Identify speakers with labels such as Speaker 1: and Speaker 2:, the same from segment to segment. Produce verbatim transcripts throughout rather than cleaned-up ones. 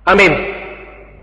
Speaker 1: Amén.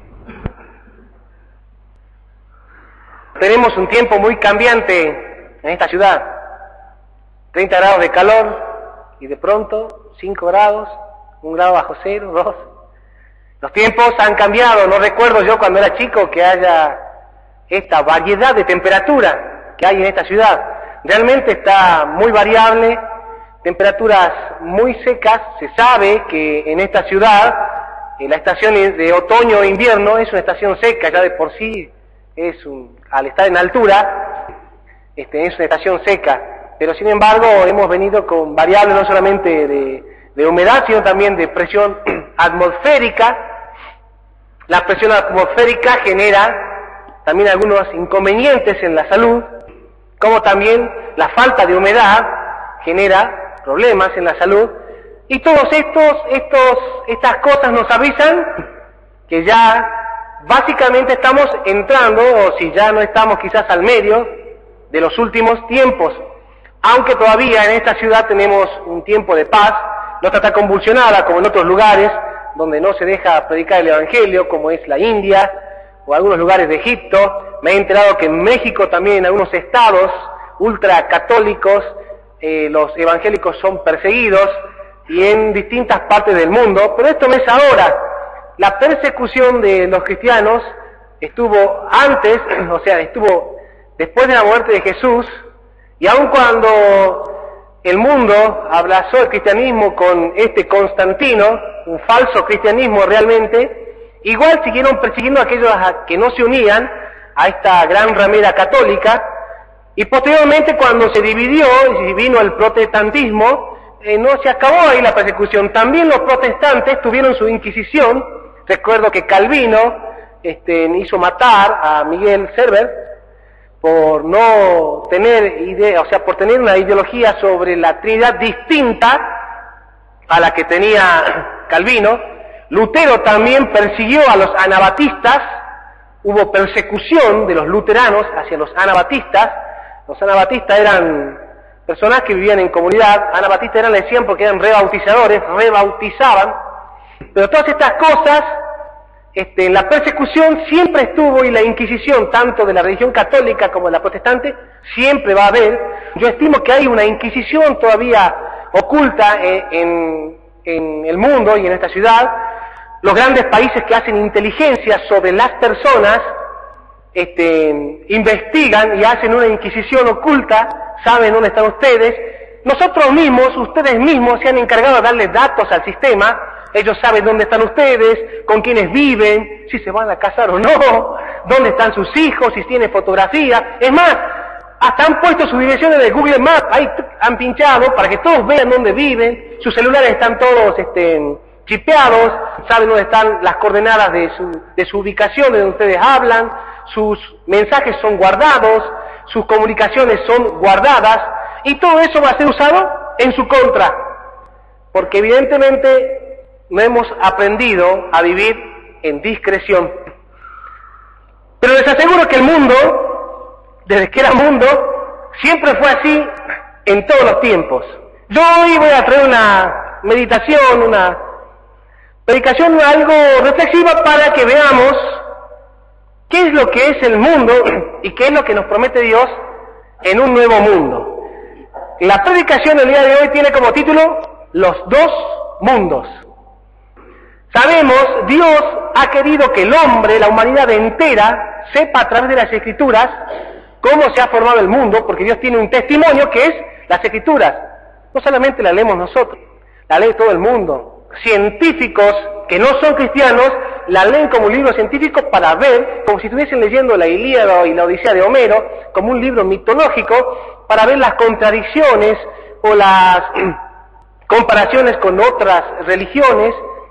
Speaker 1: Tenemos un tiempo muy cambiante en esta ciudad. treinta grados de calor y de pronto cinco grados, un grado bajo cero, dos. Los tiempos han cambiado. No recuerdo yo cuando era chico que haya esta variedad de temperatura que hay en esta ciudad. Realmente está muy variable, temperaturas muy secas. Se sabe que en esta ciudad eh, la estación de otoño e invierno es una estación seca, ya de por sí es un, al estar en altura, este, es una estación seca, pero sin embargo hemos venido con variables no solamente de, de humedad, sino también de presión atmosférica. La presión atmosférica genera también algunos inconvenientes en la salud, como también la falta de humedad genera problemas en la salud, y todos estos, estos, estas cosas nos avisan que ya básicamente estamos entrando, o si ya no estamos quizás al medio de los últimos tiempos, aunque todavía en esta ciudad tenemos un tiempo de paz, no está tan convulsionada como en otros lugares donde no se deja predicar el Evangelio, como es la India o algunos lugares de Egipto. Me he enterado que en México también, en algunos estados ultracatólicos, eh, los evangélicos son perseguidos, y en distintas partes del mundo, pero esto no es ahora. La persecución de los cristianos estuvo antes, o sea, estuvo después de la muerte de Jesús, y aun cuando el mundo abrazó el cristianismo con este Constantino, un falso cristianismo realmente, igual siguieron persiguiendo a aquellos que no se unían a esta gran ramera católica, y posteriormente cuando se dividió y vino el protestantismo, eh, no se acabó ahí la persecución. También los protestantes tuvieron su Inquisición. Recuerdo que Calvino este, hizo matar a Miguel Servet por no tener idea, o sea, por tener una ideología sobre la Trinidad distinta a la que tenía Calvino. Lutero también persiguió a los anabatistas. Hubo persecución de los luteranos hacia los anabatistas. Los anabatistas eran personas que vivían en comunidad. Anabatistas eran, le decían, porque eran rebautizadores, rebautizaban. Pero todas estas cosas, este, la persecución siempre estuvo, y la Inquisición, tanto de la religión católica como de la protestante, siempre va a haber. Yo estimo que hay una Inquisición todavía oculta en, en, en el mundo y en esta ciudad. Los grandes países que hacen inteligencia sobre las personas, este, investigan y hacen una Inquisición oculta, saben dónde están ustedes. Nosotros mismos, ustedes mismos se han encargado de darles datos al sistema. Ellos saben dónde están ustedes, con quiénes viven, si se van a casar o no, dónde están sus hijos, si tienen fotografía. Es más, hasta han puesto sus direcciones de Google Maps, ahí han pinchado para que todos vean dónde viven. Sus celulares están todos este, chipeados, saben dónde están las coordenadas de su, de su ubicación, de donde ustedes hablan. Sus mensajes son guardados, sus comunicaciones son guardadas, y todo eso va a ser usado en su contra, porque evidentemente no hemos aprendido a vivir en discreción. Pero les aseguro que el mundo, desde que era mundo, siempre fue así en todos los tiempos. Yo hoy voy a traer una meditación, una predicación algo reflexiva para que veamos qué es lo que es el mundo y qué es lo que nos promete Dios en un nuevo mundo. La predicación del día de hoy tiene como título Los dos mundos. Sabemos, Dios ha querido que el hombre, la humanidad entera, sepa a través de las Escrituras cómo se ha formado el mundo, porque Dios tiene un testimonio que es las Escrituras. No solamente la leemos nosotros, la lee todo el mundo. Científicos que no son cristianos la leen como un libro científico para ver, como si estuviesen leyendo la Ilíada y la Odisea de Homero, como un libro mitológico, para ver las contradicciones o las comparaciones con otras religiones,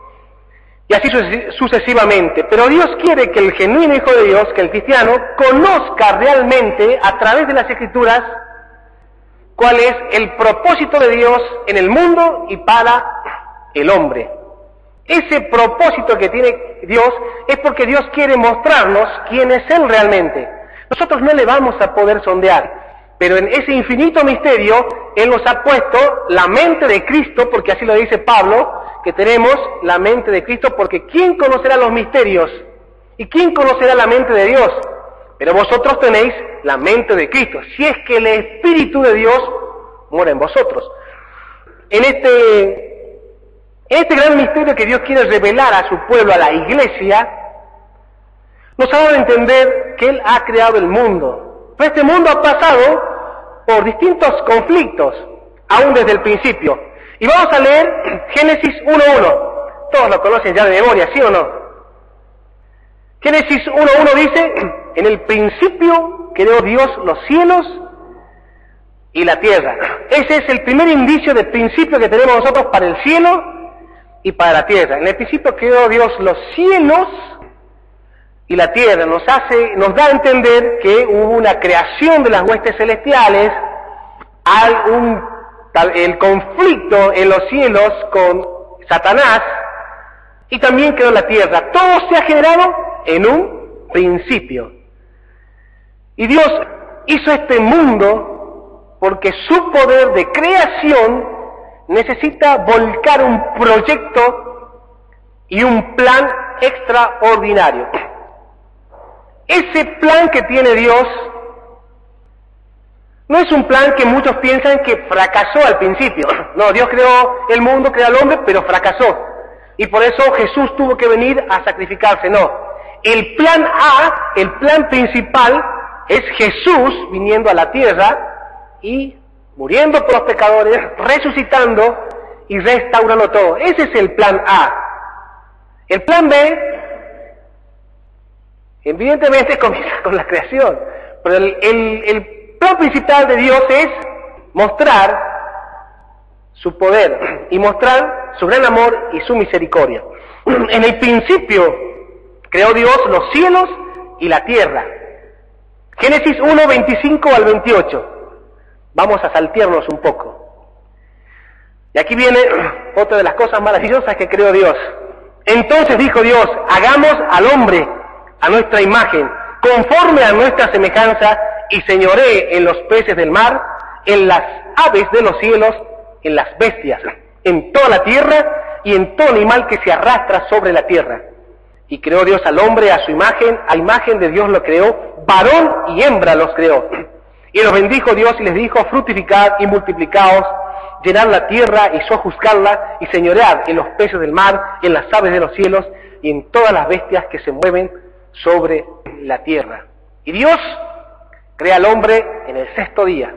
Speaker 1: y así sucesivamente. Pero Dios quiere que el genuino Hijo de Dios, que el cristiano, conozca realmente a través de las Escrituras cuál es el propósito de Dios en el mundo y para el hombre. Ese propósito que tiene Dios es porque Dios quiere mostrarnos quién es Él realmente. Nosotros no le vamos a poder sondear, pero en ese infinito misterio Él nos ha puesto la mente de Cristo, porque así lo dice Pablo, que tenemos la mente de Cristo, porque ¿quién conocerá los misterios? ¿Y quién conocerá la mente de Dios? Pero vosotros tenéis la mente de Cristo, si es que el Espíritu de Dios mora en vosotros. En este, en este gran misterio que Dios quiere revelar a su pueblo, a la iglesia, nos ha dado a entender que Él ha creado el mundo. Pero este mundo ha pasado por distintos conflictos, aún desde el principio. Y vamos a leer Génesis uno uno. Todos lo conocen ya de memoria, ¿sí o no? Génesis uno uno dice: en el principio creó Dios los cielos y la tierra. Ese es el primer indicio de principio que tenemos nosotros para el cielo y para la tierra. En el principio creó Dios los cielos y la tierra. Nos hace, nos da a entender que hubo una creación de las huestes celestiales, hay un, el conflicto en los cielos con Satanás, y también creó la tierra. Todo se ha generado en un principio. Y Dios hizo este mundo porque su poder de creación necesita volcar un proyecto y un plan extraordinario. Ese plan que tiene Dios no es un plan que muchos piensan que fracasó al principio. No, Dios creó el mundo, creó al hombre, pero fracasó. Y por eso Jesús tuvo que venir a sacrificarse. No, el plan A, el plan principal, es Jesús viniendo a la tierra y muriendo por los pecadores, resucitando y restaurando todo. Ese es el plan A. El plan B, evidentemente, comienza con la creación, pero el, el, el plan principal de Dios es mostrar su poder y mostrar su gran amor y su misericordia. En el principio creó Dios los cielos y la tierra. Génesis uno, veinticinco al veintiocho. Vamos a saltearnos un poco. Y aquí viene otra de las cosas maravillosas que creó Dios. Entonces dijo Dios: hagamos al hombre a nuestra imagen, conforme a nuestra semejanza, y señoree en los peces del mar, en las aves de los cielos, en las bestias, en toda la tierra y en todo animal que se arrastra sobre la tierra. Y creó Dios al hombre a su imagen, a imagen de Dios lo creó, varón y hembra los creó. Y los bendijo Dios y les dijo: fructificad y multiplicaos, llenad la tierra y sojuzgadla, y señoread en los peces del mar, en las aves de los cielos y en todas las bestias que se mueven sobre la tierra. Y Dios crea al hombre en el sexto día.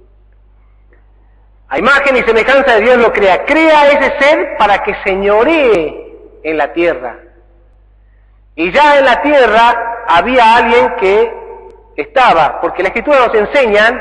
Speaker 1: A imagen y semejanza de Dios lo crea. Crea ese ser para que señoree en la tierra. Y ya en la tierra había alguien que estaba, porque la Escritura nos enseña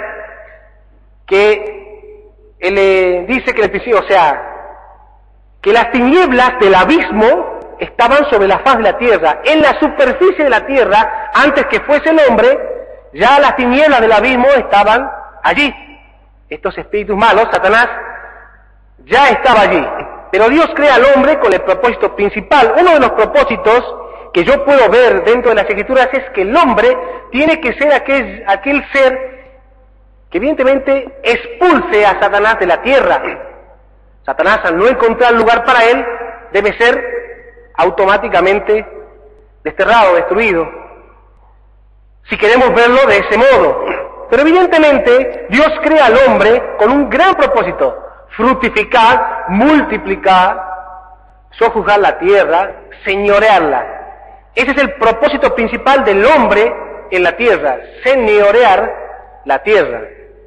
Speaker 1: que él eh, dice que el principio, o sea, que las tinieblas del abismo estaban sobre la faz de la tierra, en la superficie de la tierra, antes que fuese el hombre, ya las tinieblas del abismo estaban allí. Estos espíritus malos, Satanás, ya estaba allí. Pero Dios crea al hombre con el propósito principal. Uno de los propósitos que yo puedo ver dentro de las Escrituras es que el hombre tiene que ser aquel, aquel ser que evidentemente expulse a Satanás de la tierra. Satanás, al no encontrar lugar para él, debe ser automáticamente desterrado, destruido, si queremos verlo de ese modo. Pero evidentemente Dios crea al hombre con un gran propósito: fructificar, multiplicar, sojuzgar la tierra, señorearla. Ese es el propósito principal del hombre en la tierra, señorear la tierra.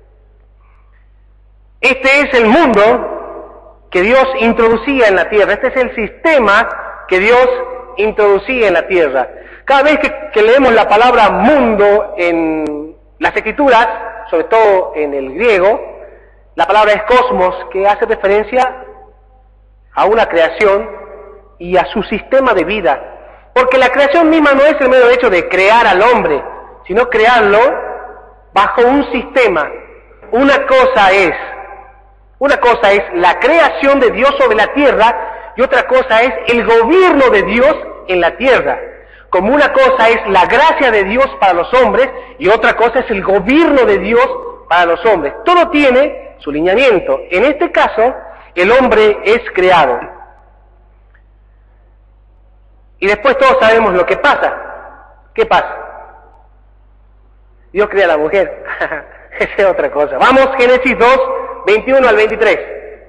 Speaker 1: Este es el mundo que Dios introducía en la tierra, este es el sistema que Dios introducía en la tierra. Cada vez que, que leemos la palabra mundo en las Escrituras, sobre todo en el griego, la palabra es cosmos, que hace referencia a una creación y a su sistema de vida. Porque la creación misma no es el mero hecho de crear al hombre, sino crearlo bajo un sistema. Una cosa es, una cosa es la creación de Dios sobre la tierra, y otra cosa es el gobierno de Dios en la tierra. Como una cosa es la gracia de Dios para los hombres, y otra cosa es el gobierno de Dios para los hombres. Todo tiene su lineamiento. En este caso, el hombre es creado. Y después todos sabemos lo que pasa. ¿Qué pasa? Dios crea a la mujer. Esa es otra cosa. Vamos, Génesis dos, veintiuno al veintitrés.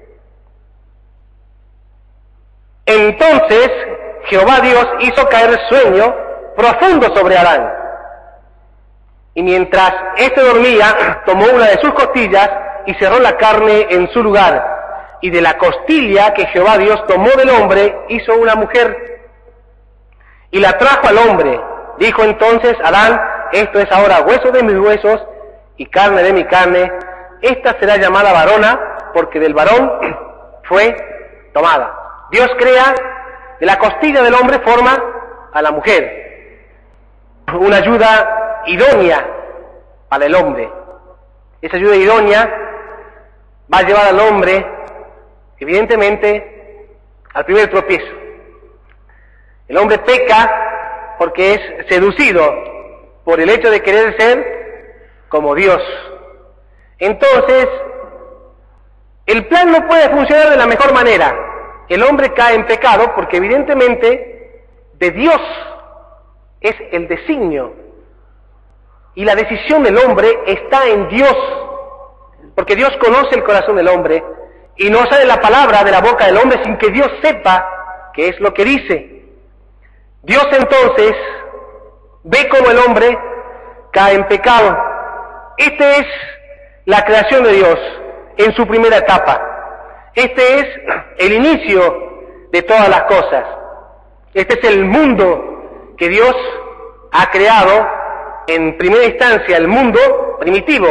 Speaker 1: Entonces Jehová Dios hizo caer sueño profundo sobre Adán. Y mientras éste dormía, tomó una de sus costillas y cerró la carne en su lugar. Y de la costilla que Jehová Dios tomó del hombre, hizo una mujer. Y la trajo al hombre. Dijo entonces Adán, esto es ahora hueso de mis huesos y carne de mi carne. Esta será llamada varona, porque del varón fue tomada. Dios crea, de la costilla del hombre forma a la mujer. Una ayuda idónea para el hombre. Esa ayuda idónea va a llevar al hombre, evidentemente, al primer tropiezo. El hombre peca porque es seducido por el hecho de querer ser como Dios. Entonces, el plan no puede funcionar de la mejor manera. El hombre cae en pecado porque evidentemente de Dios es el designio. Y la decisión del hombre está en Dios. Porque Dios conoce el corazón del hombre y no sale la palabra de la boca del hombre sin que Dios sepa qué es lo que dice. Dios entonces ve cómo el hombre cae en pecado. Esta es la creación de Dios en su primera etapa. Este es el inicio de todas las cosas. Este es el mundo que Dios ha creado en primera instancia, el mundo primitivo.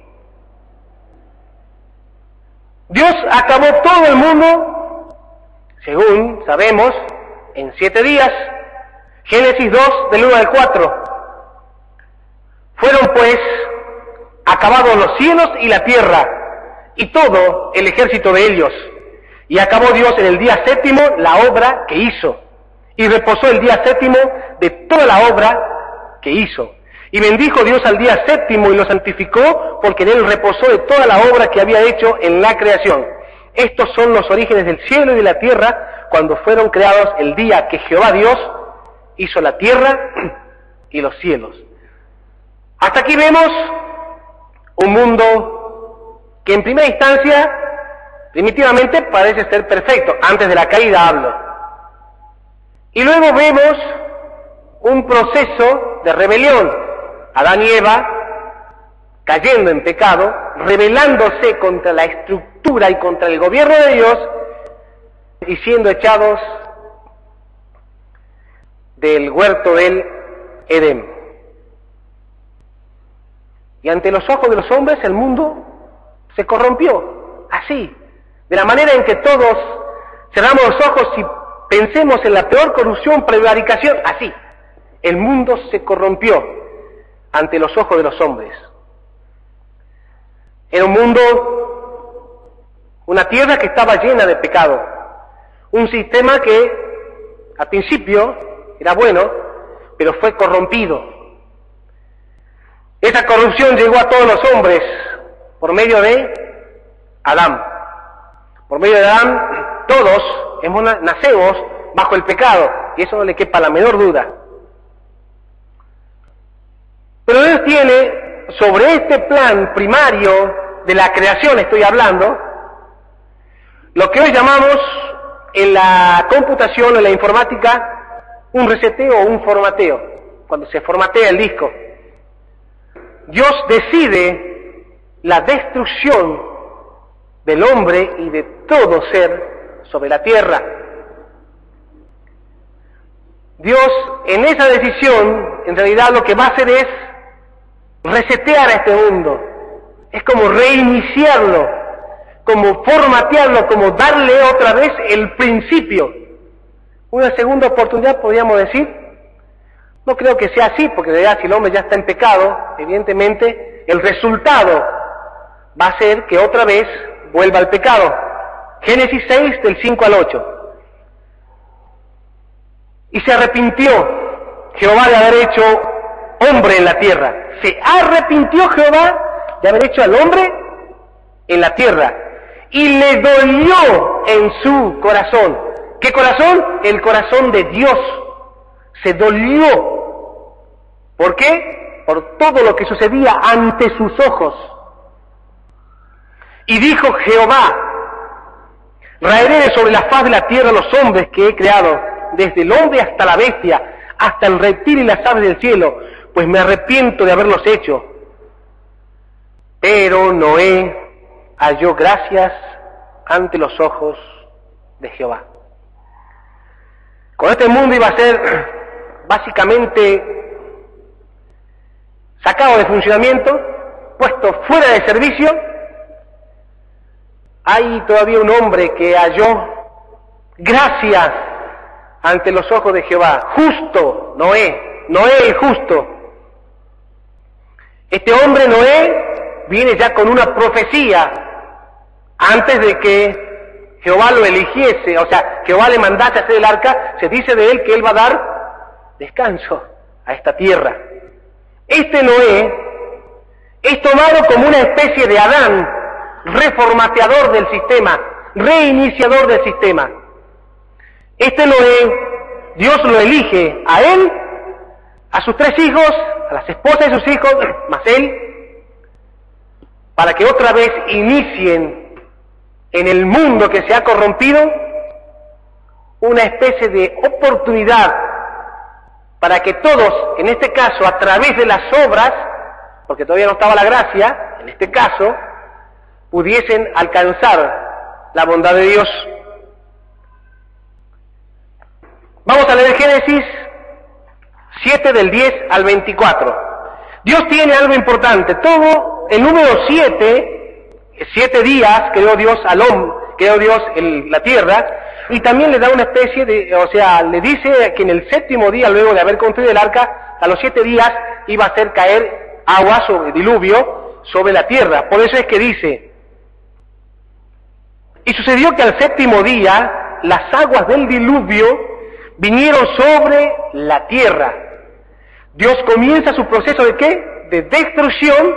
Speaker 1: Dios acabó todo el mundo, según sabemos, en siete días. Génesis dos, del uno al cuatro. Fueron pues acabados los cielos y la tierra, y todo el ejército de ellos. Y acabó Dios en el día séptimo la obra que hizo, y reposó el día séptimo de toda la obra que hizo. Y bendijo Dios al día séptimo y lo santificó, porque en él reposó de toda la obra que había hecho en la creación. Estos son los orígenes del cielo y de la tierra, cuando fueron creados el día que Jehová Dios hizo la tierra y los cielos. Hasta aquí vemos un mundo que en primera instancia, primitivamente, parece ser perfecto. Antes de la caída hablo. Y luego vemos un proceso de rebelión. Adán y Eva cayendo en pecado, rebelándose contra la estructura y contra el gobierno de Dios y siendo echados del huerto del Edén. Y ante los ojos de los hombres el mundo se corrompió, así, de la manera en que todos cerramos los ojos y pensemos en la peor corrupción, prevaricación, así. El mundo se corrompió ante los ojos de los hombres. Era un mundo, una tierra que estaba llena de pecado, un sistema que al principio era bueno, pero fue corrompido. Esa corrupción llegó a todos los hombres por medio de Adán. Por medio de Adán, todos hemos, nacemos bajo el pecado, y eso no le quepa la menor duda. Pero Dios tiene, sobre este plan primario de la creación estoy hablando, lo que hoy llamamos en la computación o en la informática un reseteo o un formateo, cuando se formatea el disco. Dios decide la destrucción del hombre y de todo ser sobre la tierra. Dios, en esa decisión, en realidad lo que va a hacer es resetear a este mundo. Es como reiniciarlo, como formatearlo, como darle otra vez el principio. Una segunda oportunidad, podríamos decir. No creo que sea así, porque en realidad si el hombre ya está en pecado, evidentemente el resultado va a ser que otra vez vuelva al pecado. Génesis seis, del cinco al ocho. Y se arrepintió Jehová de haber hecho hombre en la tierra. Se arrepintió Jehová de haber hecho al hombre en la tierra. Y le dolió en su corazón. ¿Qué corazón? El corazón de Dios. se dolió. ¿Por qué? Por todo lo que sucedía ante sus ojos. Y dijo Jehová: raeré sobre la faz de la tierra los hombres que he creado, desde el hombre hasta la bestia, hasta el reptil y las aves del cielo, pues me arrepiento de haberlos hecho. Pero Noé halló gracias ante los ojos de Jehová. Cuando este mundo iba a ser básicamente sacado de funcionamiento, puesto fuera de servicio, hay todavía un hombre que halló gracias ante los ojos de Jehová, justo, Noé, Noé el justo. Este hombre, Noé, viene ya con una profecía antes de que Jehová lo eligiese, o sea, Jehová le mandase a hacer el arca. Se dice de él que él va a dar descanso a esta tierra. Este Noé es tomado como una especie de Adán, reformateador del sistema, reiniciador del sistema. Este Noé, Dios lo elige a él, a sus tres hijos, a las esposas de sus hijos, más él, para que otra vez inicien en el mundo que se ha corrompido una especie de oportunidad para que todos, en este caso a través de las obras, porque todavía no estaba la gracia, en este caso, pudiesen alcanzar la bondad de Dios. Vamos a leer Génesis siete del diez al veinticuatro. Dios tiene algo importante. Todo el número siete, siete días creó Dios al hombre, creó Dios el, la tierra, y también le da una especie de, o sea, le dice que en el séptimo día, luego de haber construido el arca, a los siete días iba a hacer caer agua sobre diluvio sobre la tierra. Por eso es que dice: y sucedió que al séptimo día las aguas del diluvio vinieron sobre la tierra. Dios comienza su proceso de ¿qué? De destrucción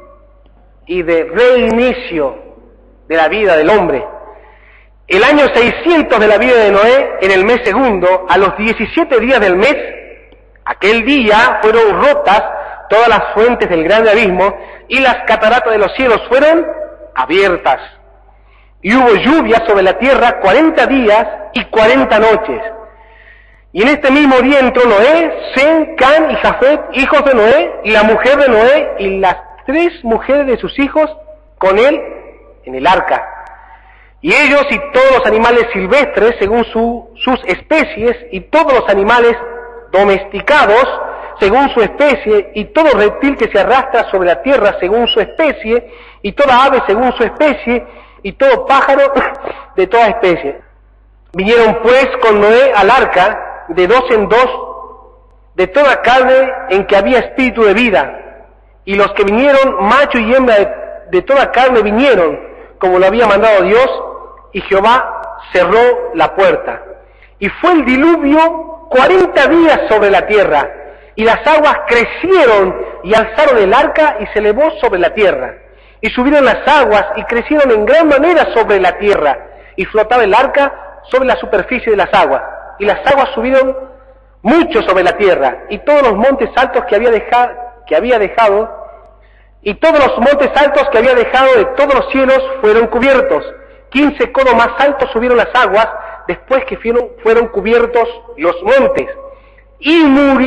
Speaker 1: y de reinicio de la vida del hombre. El año seiscientos de la vida de Noé, en el mes segundo, a los diecisiete días del mes, aquel día fueron rotas todas las fuentes del grande abismo y las cataratas de los cielos fueron abiertas. Y hubo lluvia sobre la tierra cuarenta días y cuarenta noches. Y en este mismo día entró Noé, Sem, Can y Jafet, hijos de Noé, y la mujer de Noé, y las tres mujeres de sus hijos con él en el arca. Y ellos y todos los animales silvestres según su, sus especies, y todos los animales domesticados según su especie, y todo reptil que se arrastra sobre la tierra según su especie, y toda ave según su especie, y todo pájaro de toda especie. Vinieron pues con Noé al arca, de dos en dos, de toda carne en que había espíritu de vida, y los que vinieron, macho y hembra de, de toda carne vinieron, como lo había mandado Dios, y Jehová cerró la puerta. Y fue el diluvio cuarenta días sobre la tierra, y las aguas crecieron y alzaron el arca y se elevó sobre la tierra. Y subieron las aguas y crecieron en gran manera sobre la tierra, y flotaba el arca sobre la superficie de las aguas. Y las aguas subieron mucho sobre la tierra, y todos los montes altos que había dejado, que había dejado, y todos los montes altos que había dejado de todos los cielos fueron cubiertos. Quince codos más altos subieron las aguas, después que fueron, fueron cubiertos los montes. Y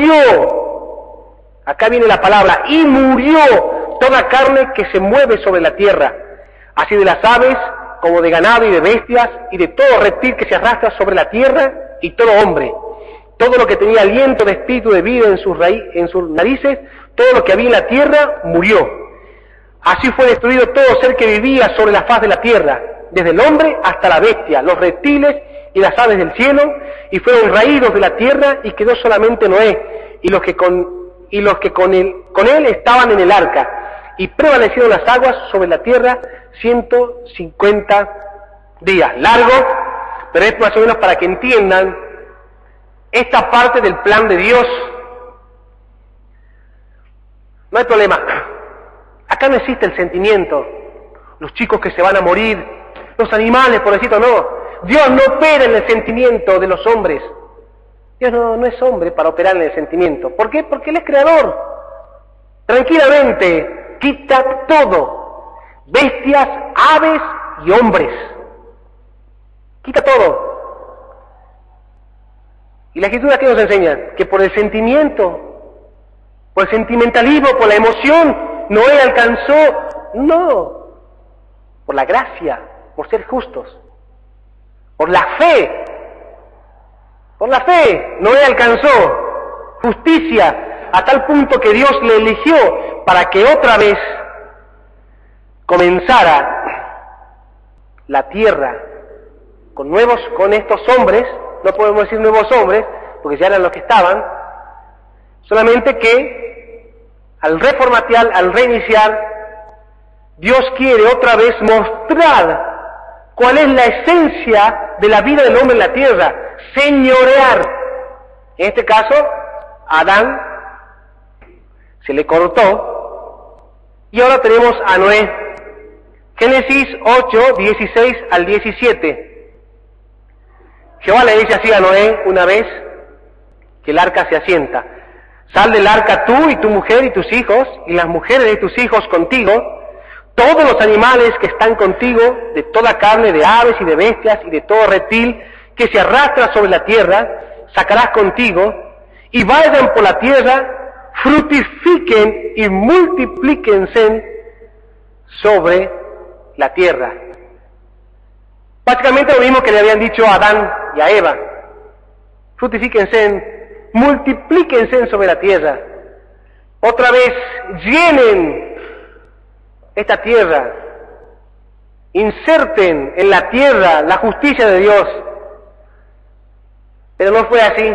Speaker 1: murió, acá viene la palabra, y murió toda carne que se mueve sobre la tierra, así de las aves, como de ganado y de bestias, y de todo reptil que se arrastra sobre la tierra, y todo hombre. Todo lo que tenía aliento de espíritu de vida en sus, raí- en sus narices, todo lo que había en la tierra, murió. Así fue destruido todo ser que vivía sobre la faz de la tierra, desde el hombre hasta la bestia, los reptiles y las aves del cielo, y fueron raídos de la tierra, y quedó solamente Noé, y los que con, y los que con él, con él estaban en el arca, y prevalecieron las aguas sobre la tierra ciento cincuenta días. Largo, pero es más o menos para que entiendan esta parte del plan de Dios. No hay problema. Acá no existe el sentimiento, los chicos que se van a morir, los animales, pobrecito, no. Dios no opera en el sentimiento de los hombres. Dios no, no es hombre para operar en el sentimiento. ¿Por qué? Porque Él es creador. Tranquilamente quita todo. Bestias, aves y hombres. Quita todo. ¿Y la Escritura qué nos enseña? Que por el sentimiento, por el sentimentalismo, por la emoción, Noé alcanzó, no, por la gracia, por ser justos, por la fe, por la fe, Noé alcanzó justicia a tal punto que Dios le eligió para que otra vez comenzara la tierra con nuevos, con estos hombres. No podemos decir nuevos hombres, porque ya eran los que estaban, solamente que al reformatear, al reiniciar, Dios quiere otra vez mostrar cuál es la esencia de la vida del hombre en la tierra, señorear. En este caso, a Adán se le cortó, y ahora tenemos a Noé. Génesis ocho, dieciséis al diecisiete. Jehová le dice así a Noé una vez que el arca se asienta: sal del arca tú y tu mujer y tus hijos, y las mujeres de tus hijos contigo, todos los animales que están contigo, de toda carne, de aves y de bestias, y de todo reptil que se arrastra sobre la tierra, sacarás contigo, y vayan por la tierra, fructifiquen y multiplíquense sobre la tierra. Básicamente lo mismo que le habían dicho a Adán y a Eva: fructifíquense, multiplíquense sobre la tierra. Otra vez, llenen esta tierra, inserten en la tierra la justicia de Dios. Pero no fue así.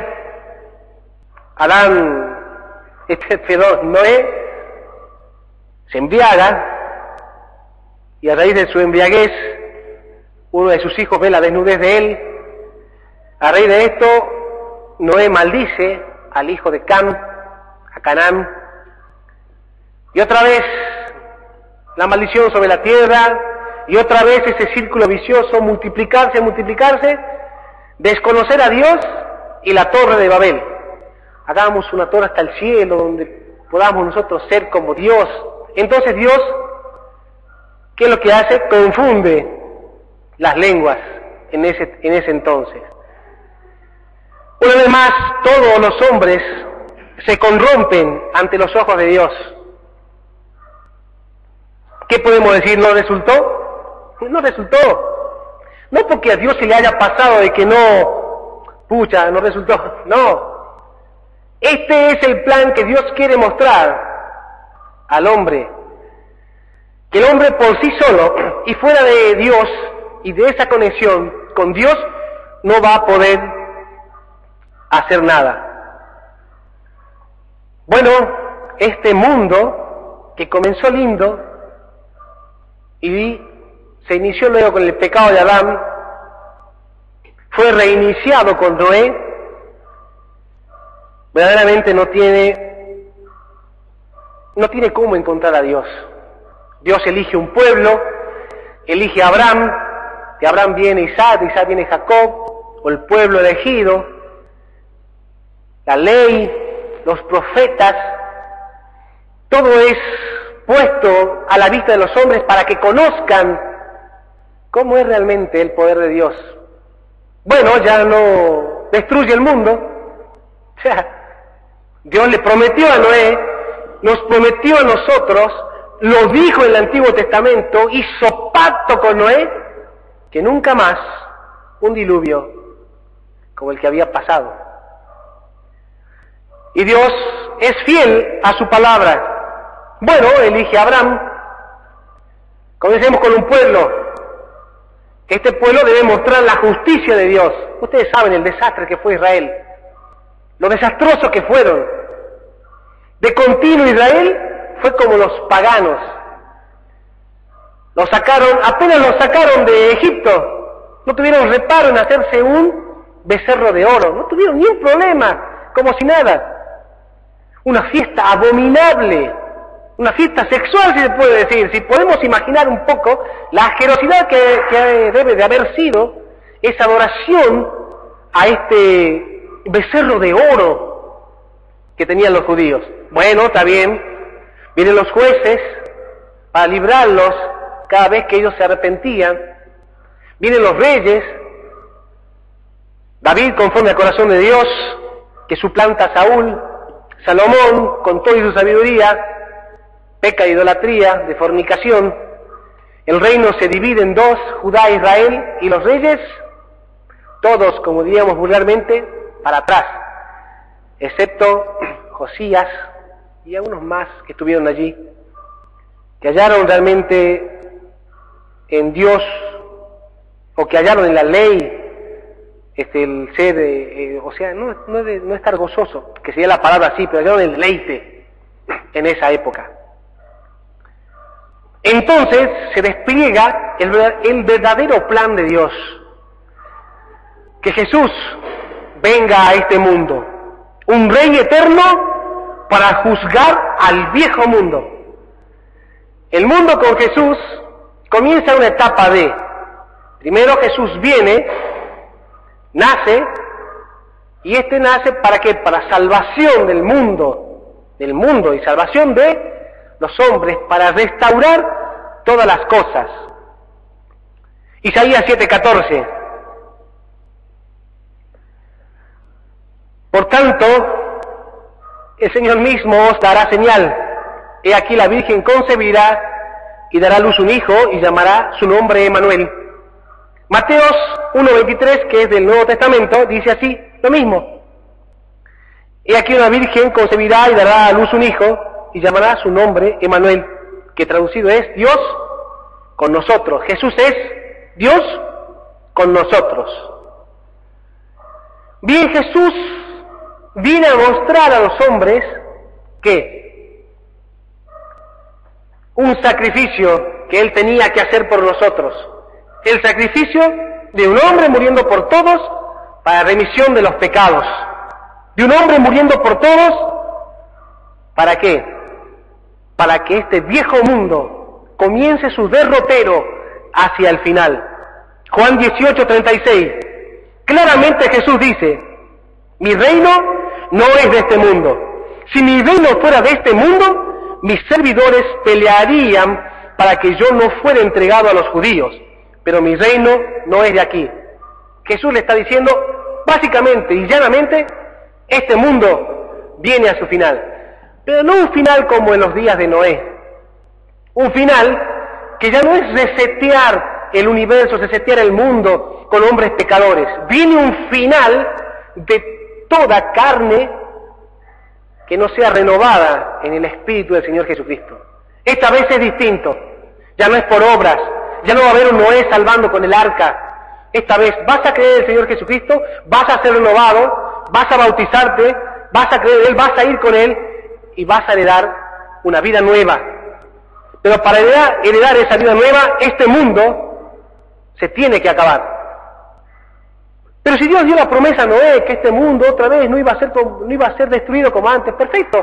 Speaker 1: Adán, este, perdón, Noé, se embriaga, y a raíz de su embriaguez, uno de sus hijos ve la desnudez de él. A raíz de esto, Noé maldice al hijo de Cam, a Canaán. Y otra vez, la maldición sobre la tierra, y otra vez ese círculo vicioso, multiplicarse, multiplicarse, desconocer a Dios y la torre de Babel. Hagamos una torre hasta el cielo, donde podamos nosotros ser como Dios. Entonces Dios, ¿qué es lo que hace? Confunde las lenguas en ese, en ese entonces. Una vez más, todos los hombres se corrompen ante los ojos de Dios. ¿Qué podemos decir? ¿No resultó? No resultó. No porque a Dios se le haya pasado de que no, pucha, no resultó. No. Este es el plan que Dios quiere mostrar al hombre. Que el hombre por sí solo y fuera de Dios y de esa conexión con Dios no va a poder hacer nada. Bueno, este mundo que comenzó lindo y se inició luego con el pecado de Adán, fue reiniciado con Noé, verdaderamente no tiene, no tiene cómo encontrar a Dios. Dios elige un pueblo, elige a Abraham, de Abraham viene Isaac, de Isaac viene Jacob, o el pueblo elegido, la ley, los profetas, todo es puesto a la vista de los hombres para que conozcan cómo es realmente el poder de Dios. Bueno, ya no destruye el mundo, o sea, Dios le prometió a Noé, nos prometió a nosotros, lo dijo en el Antiguo Testamento, hizo pacto con Noé, que nunca más un diluvio como el que había pasado. Y Dios es fiel a su palabra. Bueno, elige a Abraham. Comencemos con un pueblo. Este pueblo debe mostrar la justicia de Dios. Ustedes saben el desastre que fue Israel, lo desastroso que fueron. De continuo Israel fue como los paganos. Lo sacaron, apenas lo sacaron de Egipto, no tuvieron reparo en hacerse un becerro de oro, no tuvieron ni un problema, como si nada. Una fiesta abominable, una fiesta sexual, si se puede decir. Si podemos imaginar un poco la asquerosidad que, que debe de haber sido esa adoración a este becerro de oro que tenían los judíos. Bueno, está bien, vienen los jueces para librarlos cada vez que ellos se arrepentían, vienen los reyes, David conforme al corazón de Dios, que suplanta a Saúl, Salomón con toda su sabiduría, peca de idolatría, de fornicación, el reino se divide en dos, Judá e Israel, y los reyes, todos, como diríamos vulgarmente, para atrás, excepto Josías y algunos más que estuvieron allí, que hallaron realmente en Dios, o que hallaron en la ley, este, el ser, eh, o sea, no, no, de, no estar gozoso, que sería la palabra así, pero hallaron el deleite en esa época. Entonces se despliega el, el verdadero plan de Dios, que Jesús venga a este mundo, un rey eterno para juzgar al viejo mundo. El mundo con Jesús comienza una etapa de, primero Jesús viene, nace, y este nace para qué, para salvación del mundo, del mundo y salvación de los hombres, para restaurar todas las cosas. Isaías siete catorce. Por tanto, el Señor mismo os dará señal. He aquí la Virgen concebirá y dará a luz un hijo y llamará su nombre Emmanuel. Mateos uno veintitrés, que es del Nuevo Testamento, dice así, lo mismo. He aquí una Virgen concebirá y dará a luz un hijo y llamará su nombre Emmanuel, que traducido es Dios con nosotros. Jesús es Dios con nosotros. Bien, Jesús viene a mostrar a los hombres que un sacrificio que Él tenía que hacer por nosotros, el sacrificio de un hombre muriendo por todos para remisión de los pecados, de un hombre muriendo por todos, ¿para qué? Para que este viejo mundo comience su derrotero hacia el final. Juan dieciocho treinta y seis. Claramente Jesús dice, mi reino no es de este mundo. Si mi reino fuera de este mundo, mis servidores pelearían para que yo no fuera entregado a los judíos. Pero mi reino no es de aquí. Jesús le está diciendo, básicamente y llanamente, este mundo viene a su final. Pero no un final como en los días de Noé. Un final que ya no es resetear el universo, resetear el mundo con hombres pecadores. Viene un final de toda carne que no sea renovada en el Espíritu del Señor Jesucristo. Esta vez es distinto. Ya no es por obras. Ya no va a haber un Noé salvando con el arca. Esta vez vas a creer en el Señor Jesucristo, vas a ser renovado, vas a bautizarte, vas a creer en Él, vas a ir con Él, y vas a heredar una vida nueva. Pero para heredar, heredar esa vida nueva, este mundo se tiene que acabar. Pero si Dios dio la promesa a Noé que este mundo otra vez no iba a ser, no iba a ser destruido como antes, perfecto.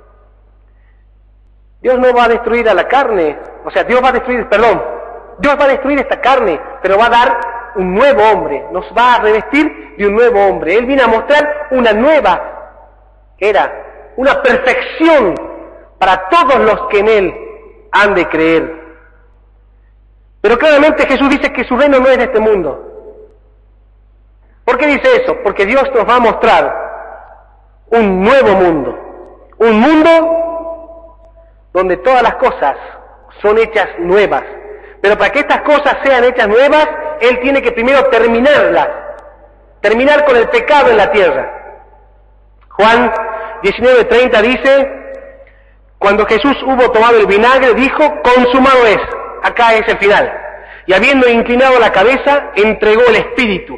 Speaker 1: Dios no va a destruir a la carne, o sea, Dios va a destruir, perdón, Dios va a destruir esta carne, pero va a dar un nuevo hombre, nos va a revestir de un nuevo hombre. Él viene a mostrar una nueva era, una perfección para todos los que en Él han de creer. Pero claramente Jesús dice que su reino no es de este mundo. ¿Por qué dice eso? Porque Dios nos va a mostrar un nuevo mundo, un mundo donde todas las cosas son hechas nuevas. Pero para que estas cosas sean hechas nuevas, Él tiene que primero terminarlas, terminar con el pecado en la tierra. Juan diecinueve treinta dice, cuando Jesús hubo tomado el vinagre, dijo, consumado es. Acá es el final. Y habiendo inclinado la cabeza, entregó el Espíritu.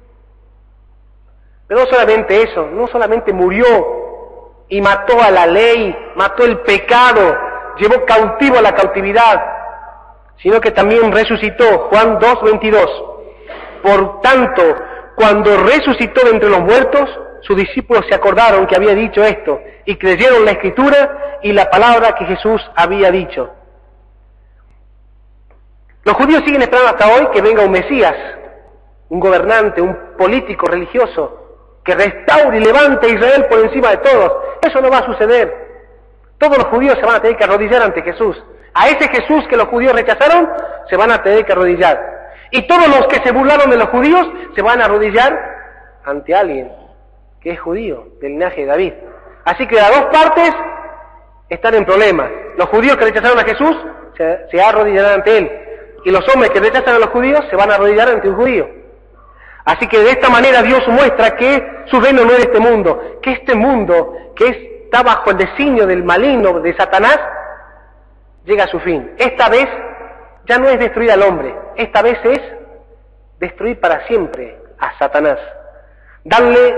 Speaker 1: Pero no solamente eso, no solamente murió y mató a la ley, mató el pecado, llevó cautivo a la cautividad, sino que también resucitó. Juan dos veintidós. Por tanto, cuando resucitó de entre los muertos, sus discípulos se acordaron que había dicho esto y creyeron la Escritura y la palabra que Jesús había dicho. Los judíos siguen esperando hasta hoy que venga un Mesías, un gobernante, un político religioso, que restaure y levante a Israel por encima de todos. Eso no va a suceder. Todos los judíos se van a tener que arrodillar ante Jesús. A ese Jesús que los judíos rechazaron, se van a tener que arrodillar. Y todos los que se burlaron de los judíos, se van a arrodillar ante alguien que es judío, del linaje de David. Así que las dos partes están en problemas. Los judíos que rechazaron a Jesús, se, se arrodillarán ante Él. Y los hombres que rechazan a los judíos, se van a arrodillar ante un judío. Así que de esta manera Dios muestra que su reino no es de este mundo, que este mundo que está bajo el designio del maligno, de Satanás, llega a su fin. Esta vez ya no es destruir al hombre, esta vez es destruir para siempre a Satanás, darle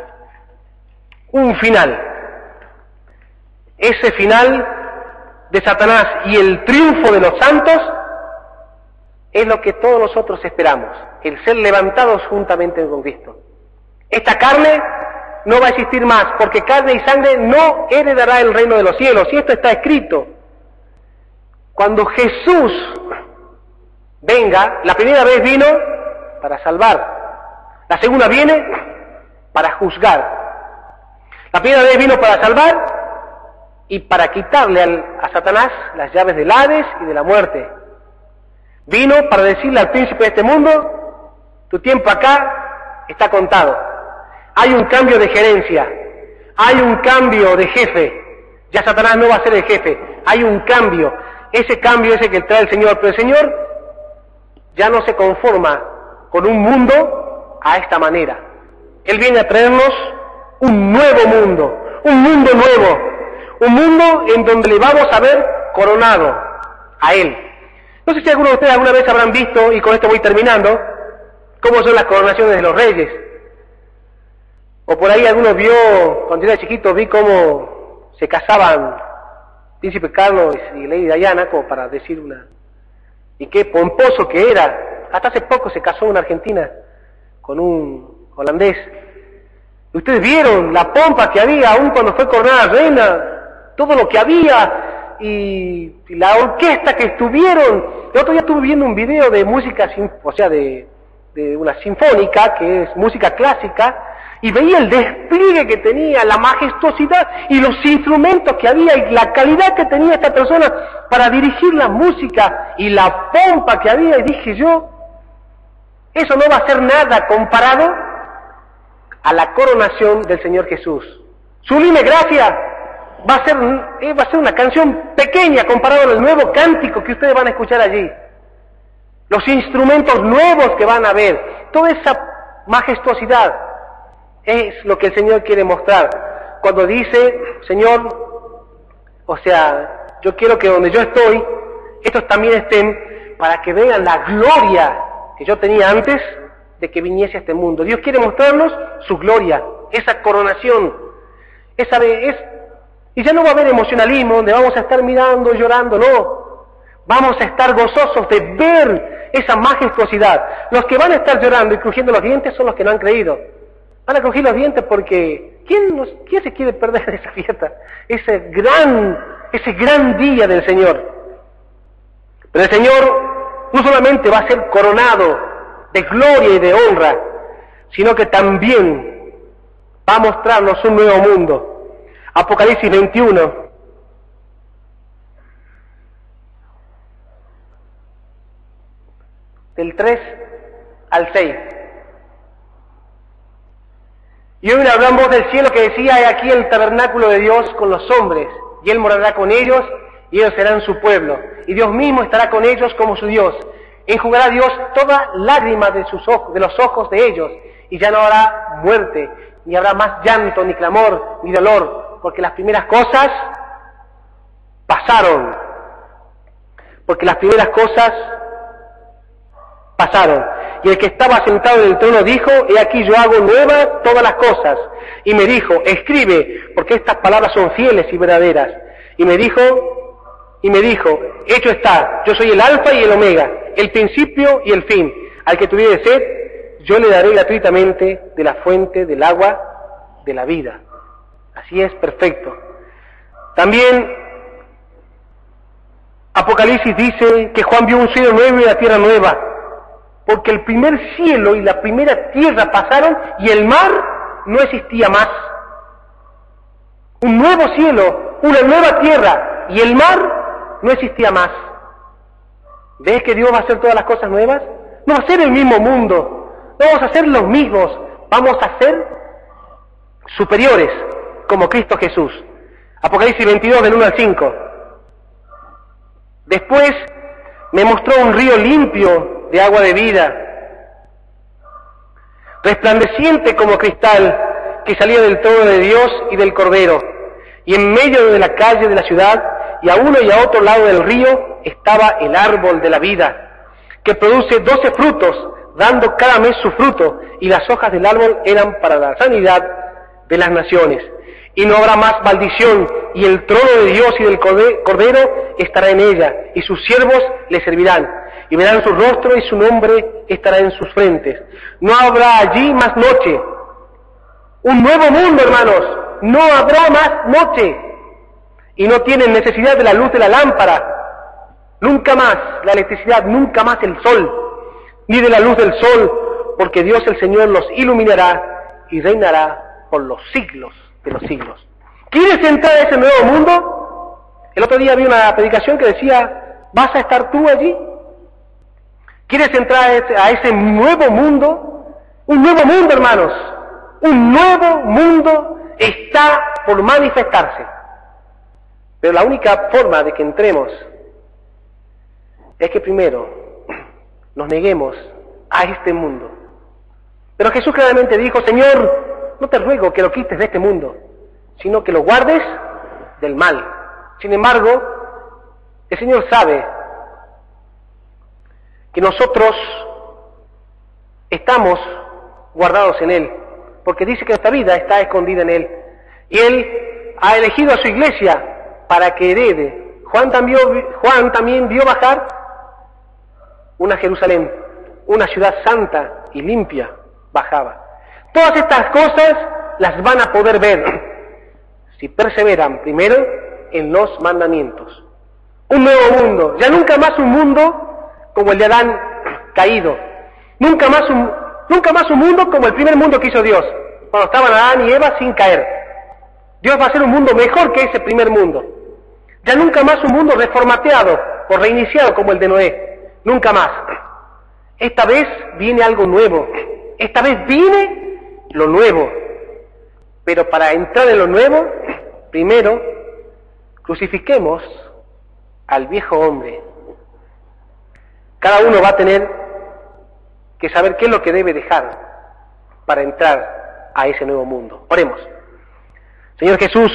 Speaker 1: un final. Ese final de Satanás y el triunfo de los santos es lo que todos nosotros esperamos, el ser levantados juntamente con Cristo. Esta carne no va a existir más, porque carne y sangre no heredará el reino de los cielos, y esto está escrito. Cuando Jesús venga, la primera vez vino para salvar, la segunda viene para juzgar. La primera vez vino para salvar y para quitarle al, a Satanás las llaves del Hades y de la muerte. Vino para decirle al príncipe de este mundo, tu tiempo acá está contado. Hay un cambio de gerencia, hay un cambio de jefe. Ya Satanás no va a ser el jefe, hay un cambio. Ese cambio es el que trae el Señor, pero el Señor ya no se conforma con un mundo a esta manera. Él viene a traernos un nuevo mundo, un mundo nuevo, un mundo en donde le vamos a ver coronado a Él. No sé si algunos de ustedes alguna vez habrán visto, y con esto voy terminando, cómo son las coronaciones de los reyes. O por ahí algunos vio, cuando era chiquito, vi cómo se casaban Príncipe Carlos y Lady Diana, como para decir una... Y qué pomposo que era. Hasta hace poco se casó una argentina con un holandés. Y ustedes vieron la pompa que había, aún cuando fue coronada reina, todo lo que había, y, y la orquesta que estuvieron. El otro día estuve viendo un video de música, o sea, de, de una sinfónica, que es música clásica, y veía el despliegue que tenía, la majestuosidad y los instrumentos que había y la calidad que tenía esta persona para dirigir la música y la pompa que había, y dije yo, eso no va a ser nada comparado a la coronación del Señor Jesús. Sublime Gracia va a ser, va a ser una canción pequeña comparado al nuevo cántico que ustedes van a escuchar allí. Los instrumentos nuevos que van a ver, toda esa majestuosidad es lo que el Señor quiere mostrar. Cuando dice, Señor, o sea, yo quiero que donde yo estoy, estos también estén, para que vean la gloria que yo tenía antes de que viniese a este mundo. Dios quiere mostrarnos su gloria, esa coronación, esa es, y ya no va a haber emocionalismo donde vamos a estar mirando, llorando, no. Vamos a estar gozosos de ver esa majestuosidad. Los que van a estar llorando y crujiendo los dientes son los que no han creído. Van a crujir los dientes porque ¿quién, nos, ¿quién se quiere perder esa fiesta? Ese gran, ese gran día del Señor. Pero el Señor no solamente va a ser coronado de gloria y de honra, sino que también va a mostrarnos un nuevo mundo. Apocalipsis veintiuno. Del tres al seis. Y oí una gran voz del cielo que decía, he aquí el tabernáculo de Dios con los hombres, y Él morará con ellos, y ellos serán su pueblo. Y Dios mismo estará con ellos como su Dios. Enjugará Dios toda lágrima de sus ojos, de los ojos de ellos, y ya no habrá muerte, ni habrá más llanto, ni clamor, ni dolor, porque las primeras cosas pasaron. Porque las primeras cosas pasaron. Y el que estaba sentado en el trono dijo, he aquí yo hago nuevas todas las cosas. Y me dijo, escribe, porque estas palabras son fieles y verdaderas. Y me dijo, y me dijo, hecho está, yo soy el alfa y el omega, el principio y el fin. Al que tuviere sed, yo le daré gratuitamente de la fuente del agua de la vida. Así es, perfecto. También Apocalipsis dice que Juan vio un cielo nuevo y una tierra nueva, porque el primer cielo y la primera tierra pasaron y el mar no existía más. Un nuevo cielo, una nueva tierra, y el mar no existía más. ¿Ves que Dios va a hacer todas las cosas nuevas? No va a ser el mismo mundo, no vamos a ser los mismos, vamos a ser superiores, como Cristo Jesús. Apocalipsis veintidós, del uno al cinco. Después me mostró un río limpio de agua de vida, resplandeciente como cristal, que salía del trono de Dios y del Cordero, y en medio de la calle de la ciudad, y a uno y a otro lado del río, estaba el árbol de la vida, que produce doce frutos, dando cada mes su fruto, y las hojas del árbol eran para la sanidad de las naciones. Y no habrá más maldición, y el trono de Dios y del Cordero estará en ella, y sus siervos le servirán, y verán su rostro, y su nombre estará en sus frentes. No habrá allí más noche. Un nuevo mundo, hermanos. No habrá más noche. Y no tienen necesidad de la luz de la lámpara. Nunca más la electricidad, nunca más el sol, ni de la luz del sol, porque Dios el Señor los iluminará y reinará por los siglos de los siglos. ¿Quieres entrar a ese nuevo mundo? El otro día vi una predicación que decía, ¿vas a estar tú allí? ¿Quieres entrar a ese, a ese nuevo mundo? Un nuevo mundo, hermanos. Un nuevo mundo está por manifestarse. Pero la única forma de que entremos es que primero nos neguemos a este mundo. Pero Jesús claramente dijo, Señor, no te ruego que lo quites de este mundo, sino que lo guardes del mal. Sin embargo, el Señor sabe que nosotros estamos guardados en Él, porque dice que nuestra vida está escondida en Él. Y Él ha elegido a su iglesia para que herede. Juan también, Juan también vio bajar una Jerusalén, una ciudad santa y limpia, bajaba. Todas estas cosas las van a poder ver si perseveran primero en los mandamientos. Un nuevo mundo, ya nunca más un mundo como el de Adán caído, nunca más un, nunca más un mundo como el primer mundo que hizo Dios, cuando estaban Adán y Eva sin caer. Dios va a hacer un mundo mejor que ese primer mundo. Ya nunca más un mundo reformateado o reiniciado como el de Noé, nunca más. Esta vez viene algo nuevo, esta vez viene lo nuevo, pero para entrar en lo nuevo, primero crucifiquemos al viejo hombre. Cada uno va a tener que saber qué es lo que debe dejar para entrar a ese nuevo mundo. Oremos. Señor Jesús,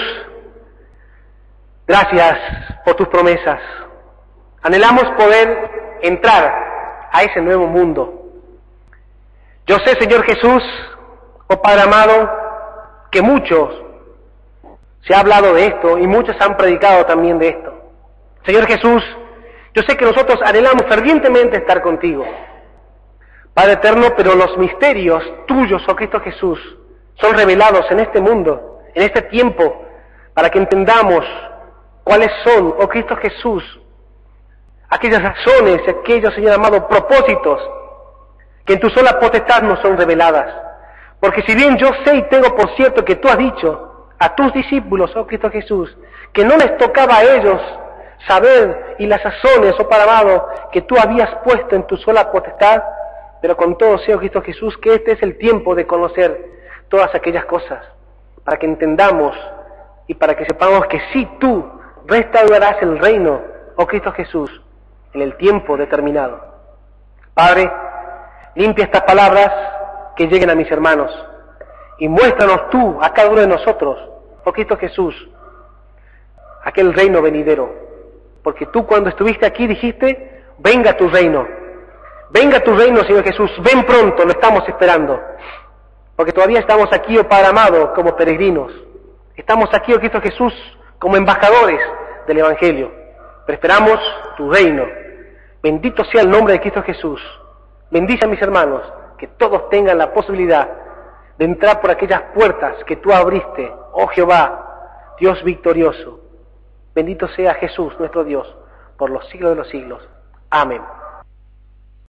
Speaker 1: gracias por tus promesas. Anhelamos poder entrar a ese nuevo mundo. Yo sé, Señor Jesús, oh Padre amado, que muchos se ha hablado de esto y muchos han predicado también de esto. Señor Jesús, yo sé que nosotros anhelamos fervientemente estar contigo, Padre eterno, pero los misterios tuyos, oh Cristo Jesús, son revelados en este mundo, en este tiempo, para que entendamos cuáles son, oh Cristo Jesús, aquellas razones, aquellos, Señor amado, propósitos que en tu sola potestad nos son reveladas. Porque si bien yo sé y tengo por cierto que tú has dicho a tus discípulos, oh Cristo Jesús, que no les tocaba a ellos saber y las razones, oh Padre amado, que tú habías puesto en tu sola potestad, pero con todo sé, oh Cristo Jesús, que este es el tiempo de conocer todas aquellas cosas, para que entendamos y para que sepamos que sí tú restaurarás el reino, oh Cristo Jesús, en el tiempo determinado. Padre, limpia estas palabras que lleguen a mis hermanos y muéstranos tú a cada uno de nosotros, oh Cristo Jesús, aquel reino venidero, porque tú cuando estuviste aquí dijiste, venga tu reino, venga tu reino, Señor Jesús, ven pronto, lo estamos esperando, porque todavía estamos aquí, oh Padre amado, como peregrinos, estamos aquí, oh Cristo Jesús, como embajadores del Evangelio, pero esperamos tu reino. Bendito sea el nombre de Cristo Jesús. Bendice a mis hermanos, que todos tengan la posibilidad de entrar por aquellas puertas que tú abriste, oh Jehová, Dios victorioso. Bendito sea Jesús, nuestro Dios, por los siglos de los siglos. Amén.